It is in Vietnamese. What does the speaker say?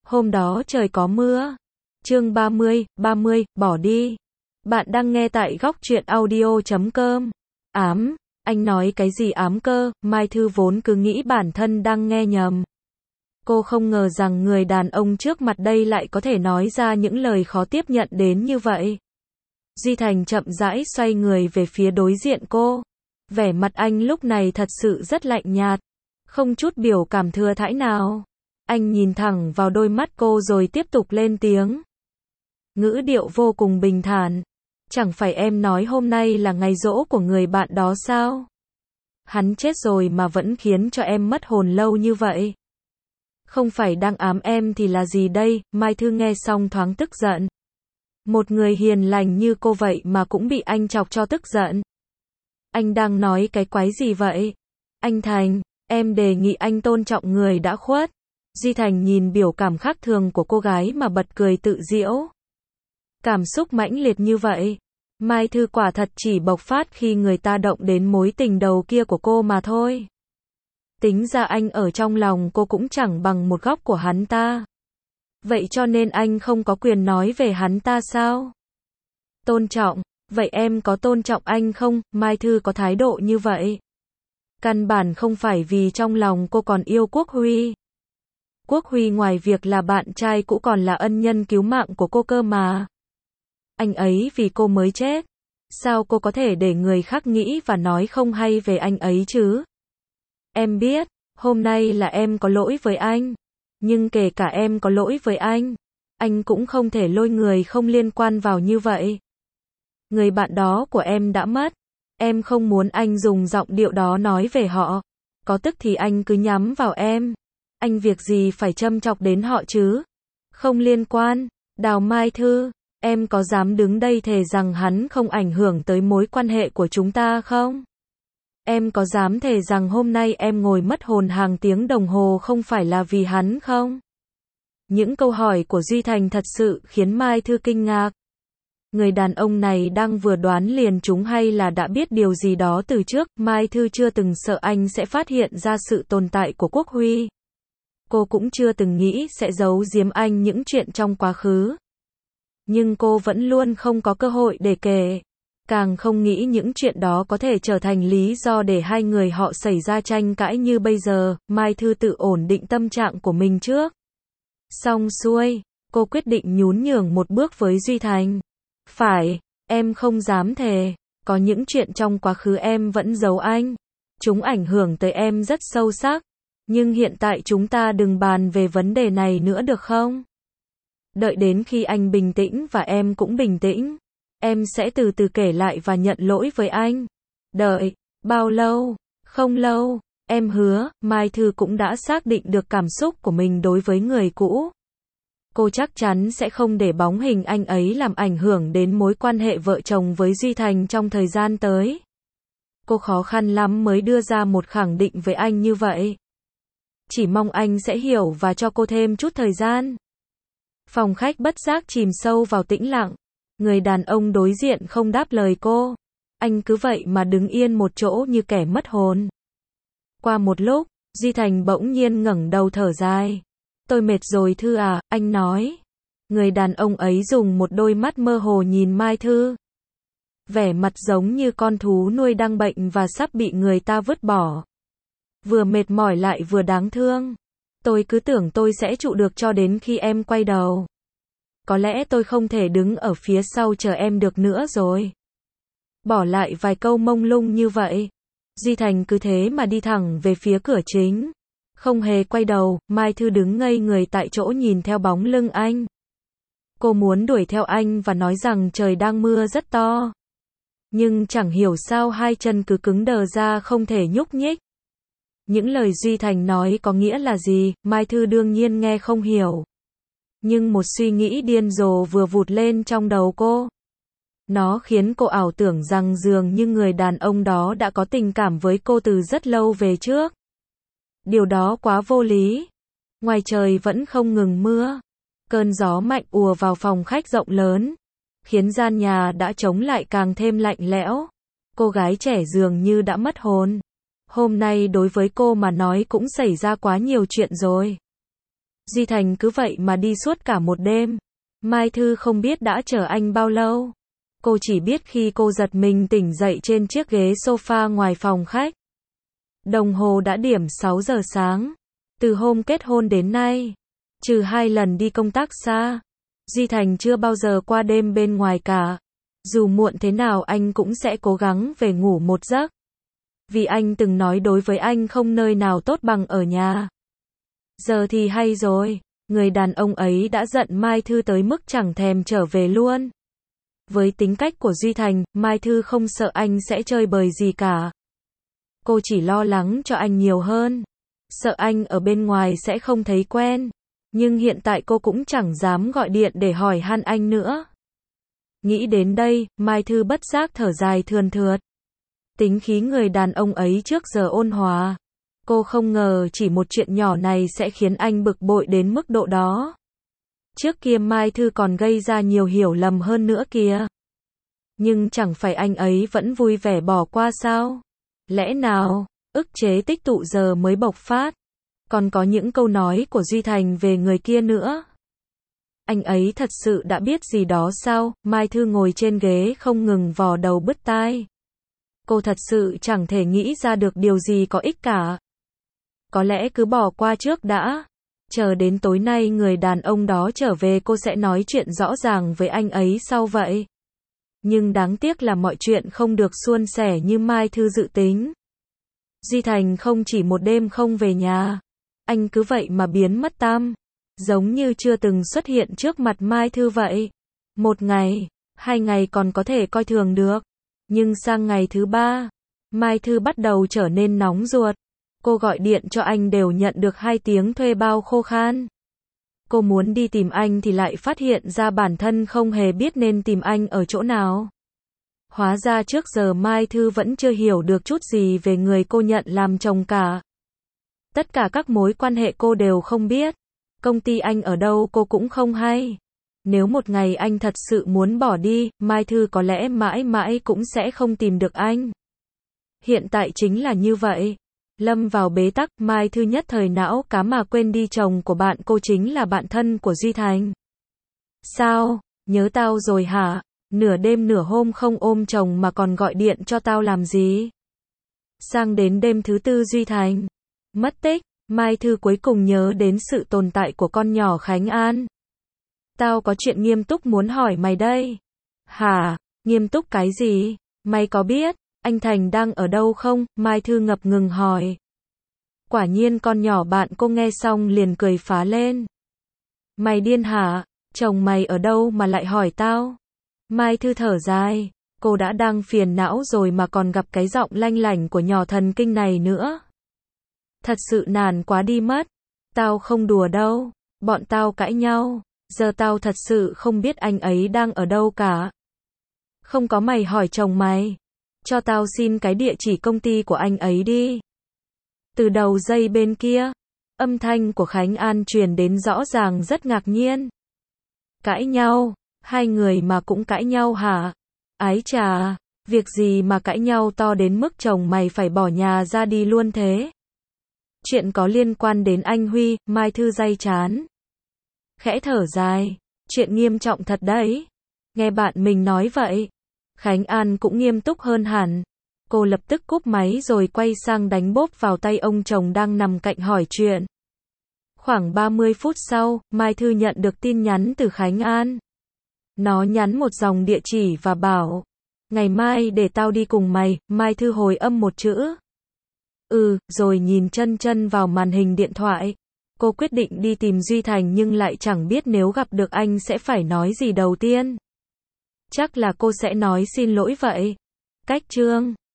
Hôm đó trời có mưa. Chương 30, bỏ đi. Bạn đang nghe tại góc truyện audio.com. Ám, anh nói cái gì ám cơ? Mai Thư vốn cứ nghĩ bản thân đang nghe nhầm. Cô không ngờ rằng người đàn ông trước mặt đây lại có thể nói ra những lời khó tiếp nhận đến như vậy. Duy Thành chậm rãi xoay người về phía đối diện cô. Vẻ mặt anh lúc này thật sự rất lạnh nhạt, không chút biểu cảm thừa thãi nào. Anh nhìn thẳng vào đôi mắt cô rồi tiếp tục lên tiếng. Ngữ điệu vô cùng bình thản. Chẳng phải em nói hôm nay là ngày giỗ của người bạn đó sao? Hắn chết rồi mà vẫn khiến cho em mất hồn lâu như vậy. Không phải đang ám em thì là gì đây? Mai Thư nghe xong thoáng tức giận. Một người hiền lành như cô vậy mà cũng bị anh chọc cho tức giận. Anh đang nói cái quái gì vậy? Anh Thành, em đề nghị anh tôn trọng người đã khuất. Duy Thành nhìn biểu cảm khác thường của cô gái mà bật cười tự giễu. Cảm xúc mãnh liệt như vậy, Mai Thư quả thật chỉ bộc phát khi người ta động đến mối tình đầu kia của cô mà thôi. Tính ra anh ở trong lòng cô cũng chẳng bằng một góc của hắn ta. Vậy cho nên anh không có quyền nói về hắn ta sao? Tôn trọng, vậy em có tôn trọng anh không? Mai Thư có thái độ như vậy. Căn bản không phải vì trong lòng cô còn yêu Quốc Huy. Quốc Huy ngoài việc là bạn trai cũ còn là ân nhân cứu mạng của cô cơ mà. Anh ấy vì cô mới chết. Sao cô có thể để người khác nghĩ và nói không hay về anh ấy chứ? Em biết, hôm nay là em có lỗi với anh. Nhưng kể cả em có lỗi với anh cũng không thể lôi người không liên quan vào như vậy. Người bạn đó của em đã mất. Em không muốn anh dùng giọng điệu đó nói về họ. Có tức thì anh cứ nhắm vào em. Anh việc gì phải châm chọc đến họ chứ? Không liên quan. Đào Mai Thư, em có dám đứng đây thề rằng hắn không ảnh hưởng tới mối quan hệ của chúng ta không? Em có dám thề rằng hôm nay em ngồi mất hồn hàng tiếng đồng hồ không phải là vì hắn không? Những câu hỏi của Duy Thành thật sự khiến Mai Thư kinh ngạc. Người đàn ông này đang vừa đoán liền trúng hay là đã biết điều gì đó từ trước? Mai Thư chưa từng sợ anh sẽ phát hiện ra sự tồn tại của Quốc Huy. Cô cũng chưa từng nghĩ sẽ giấu giếm anh những chuyện trong quá khứ. Nhưng cô vẫn luôn không có cơ hội để kể. Càng không nghĩ những chuyện đó có thể trở thành lý do để hai người họ xảy ra tranh cãi như bây giờ. Mai Thư tự ổn định tâm trạng của mình trước. Xong xuôi, cô quyết định nhún nhường một bước với Duy Thành. Phải, em không dám thề. Có những chuyện trong quá khứ em vẫn giấu anh. Chúng ảnh hưởng tới em rất sâu sắc. Nhưng hiện tại chúng ta đừng bàn về vấn đề này nữa được không? Đợi đến khi anh bình tĩnh và em cũng bình tĩnh, em sẽ từ từ kể lại và nhận lỗi với anh. Đợi, bao lâu? Không lâu, em hứa. Mai Thư cũng đã xác định được cảm xúc của mình đối với người cũ. Cô chắc chắn sẽ không để bóng hình anh ấy làm ảnh hưởng đến mối quan hệ vợ chồng với Duy Thành trong thời gian tới. Cô khó khăn lắm mới đưa ra một khẳng định với anh như vậy. Chỉ mong anh sẽ hiểu và cho cô thêm chút thời gian. Phòng khách bất giác chìm sâu vào tĩnh lặng. Người đàn ông đối diện không đáp lời cô. Anh cứ vậy mà đứng yên một chỗ như kẻ mất hồn. Qua một lúc, Duy Thành bỗng nhiên ngẩng đầu thở dài. Tôi mệt rồi Thư à, anh nói. Người đàn ông ấy dùng một đôi mắt mơ hồ nhìn Mai Thư. Vẻ mặt giống như con thú nuôi đang bệnh và sắp bị người ta vứt bỏ. Vừa mệt mỏi lại vừa đáng thương. Tôi cứ tưởng tôi sẽ trụ được cho đến khi em quay đầu. Có lẽ tôi không thể đứng ở phía sau chờ em được nữa rồi. Bỏ lại vài câu mông lung như vậy, Duy Thành cứ thế mà đi thẳng về phía cửa chính. Không hề quay đầu, Mai Thư đứng ngây người tại chỗ nhìn theo bóng lưng anh. Cô muốn đuổi theo anh và nói rằng trời đang mưa rất to. Nhưng chẳng hiểu sao hai chân cứ cứng đờ ra không thể nhúc nhích. Những lời Duy Thành nói có nghĩa là gì, Mai Thư đương nhiên nghe không hiểu. Nhưng một suy nghĩ điên rồ vừa vụt lên trong đầu cô. Nó khiến cô ảo tưởng rằng dường như người đàn ông đó đã có tình cảm với cô từ rất lâu về trước. Điều đó quá vô lý. Ngoài trời vẫn không ngừng mưa. Cơn gió mạnh ùa vào phòng khách rộng lớn, khiến gian nhà đã trống lại càng thêm lạnh lẽo. Cô gái trẻ dường như đã mất hồn. Hôm nay đối với cô mà nói cũng xảy ra quá nhiều chuyện rồi. Duy Thành cứ vậy mà đi suốt cả một đêm. Mai Thư không biết đã chờ anh bao lâu. Cô chỉ biết khi cô giật mình tỉnh dậy trên chiếc ghế sofa ngoài phòng khách. Đồng hồ đã điểm 6 giờ sáng. Từ hôm kết hôn đến nay, trừ 2 lần đi công tác xa, Duy Thành chưa bao giờ qua đêm bên ngoài cả. Dù muộn thế nào anh cũng sẽ cố gắng về ngủ một giấc. Vì anh từng nói đối với anh không nơi nào tốt bằng ở nhà. Giờ thì hay rồi, người đàn ông ấy đã giận Mai Thư tới mức chẳng thèm trở về luôn. Với tính cách của Duy Thành, Mai Thư không sợ anh sẽ chơi bời gì cả. Cô chỉ lo lắng cho anh nhiều hơn. Sợ anh ở bên ngoài sẽ không thấy quen. Nhưng hiện tại cô cũng chẳng dám gọi điện để hỏi han anh nữa. Nghĩ đến đây, Mai Thư bất giác thở dài thườn thượt. Tính khí người đàn ông ấy trước giờ ôn hòa. Cô không ngờ chỉ một chuyện nhỏ này sẽ khiến anh bực bội đến mức độ đó. Trước kia Mai Thư còn gây ra nhiều hiểu lầm hơn nữa kìa. Nhưng chẳng phải anh ấy vẫn vui vẻ bỏ qua sao? Lẽ nào, ức chế tích tụ giờ mới bộc phát? Còn có những câu nói của Duy Thành về người kia nữa. Anh ấy thật sự đã biết gì đó sao? Mai Thư ngồi trên ghế không ngừng vò đầu bứt tai. Cô thật sự chẳng thể nghĩ ra được điều gì có ích cả. Có lẽ cứ bỏ qua trước đã. Chờ đến tối nay người đàn ông đó trở về cô sẽ nói chuyện rõ ràng với anh ấy sau vậy. Nhưng đáng tiếc là mọi chuyện không được suôn sẻ như Mai Thư dự tính. Duy Thành không chỉ một đêm không về nhà. Anh cứ vậy mà biến mất tăm. Giống như chưa từng xuất hiện trước mặt Mai Thư vậy. 1 ngày, 2 ngày còn có thể coi thường được. Nhưng sang ngày thứ 3, Mai Thư bắt đầu trở nên nóng ruột. Cô gọi điện cho anh đều nhận được 2 tiếng thuê bao khô khan. Cô muốn đi tìm anh thì lại phát hiện ra bản thân không hề biết nên tìm anh ở chỗ nào. Hóa ra trước giờ Mai Thư vẫn chưa hiểu được chút gì về người cô nhận làm chồng cả. Tất cả các mối quan hệ cô đều không biết. Công ty anh ở đâu cô cũng không hay. Nếu một ngày anh thật sự muốn bỏ đi, Mai Thư có lẽ mãi mãi cũng sẽ không tìm được anh. Hiện tại chính là như vậy. Lâm vào bế tắc, Mai Thư nhất thời não cá mà quên đi chồng của bạn cô chính là bạn thân của Duy Thành. Sao, nhớ tao rồi hả? Nửa đêm nửa hôm không ôm chồng mà còn gọi điện cho tao làm gì? Sang đến đêm thứ 4 Duy Thành mất tích, Mai Thư cuối cùng nhớ đến sự tồn tại của con nhỏ Khánh An. Tao có chuyện nghiêm túc muốn hỏi mày đây. Hả? Nghiêm túc cái gì? Mày có biết anh Thành đang ở đâu không? Mai Thư ngập ngừng hỏi. Quả nhiên con nhỏ bạn cô nghe xong liền cười phá lên. Mày điên hả? Chồng mày ở đâu mà lại hỏi tao? Mai Thư thở dài. Cô đã đang phiền não rồi mà còn gặp cái giọng lanh lảnh của nhỏ thần kinh này nữa. Thật sự nản quá đi mất. Tao không đùa đâu. Bọn tao cãi nhau. Giờ tao thật sự không biết anh ấy đang ở đâu cả. Không có mày hỏi chồng mày. Cho tao xin cái địa chỉ công ty của anh ấy đi. Từ đầu dây bên kia, âm thanh của Khánh An truyền đến rõ ràng rất ngạc nhiên. Cãi nhau? 2 người mà cũng cãi nhau hả? Ái chà, việc gì mà cãi nhau to đến mức chồng mày phải bỏ nhà ra đi luôn thế? Chuyện có liên quan đến anh Huy, Mai Thư day chán. Khẽ thở dài, chuyện nghiêm trọng thật đấy. Nghe bạn mình nói vậy, Khánh An cũng nghiêm túc hơn hẳn. Cô lập tức cúp máy rồi quay sang đánh bốp vào tay ông chồng đang nằm cạnh hỏi chuyện. Khoảng 30 phút sau, Mai Thư nhận được tin nhắn từ Khánh An. Nó nhắn một dòng địa chỉ và bảo, ngày mai để tao đi cùng mày. Mai Thư hồi âm một chữ. Rồi nhìn chân chân vào màn hình điện thoại. Cô quyết định đi tìm Duy Thành nhưng lại chẳng biết nếu gặp được anh sẽ phải nói gì đầu tiên. Chắc là cô sẽ nói xin lỗi vậy. Cách chương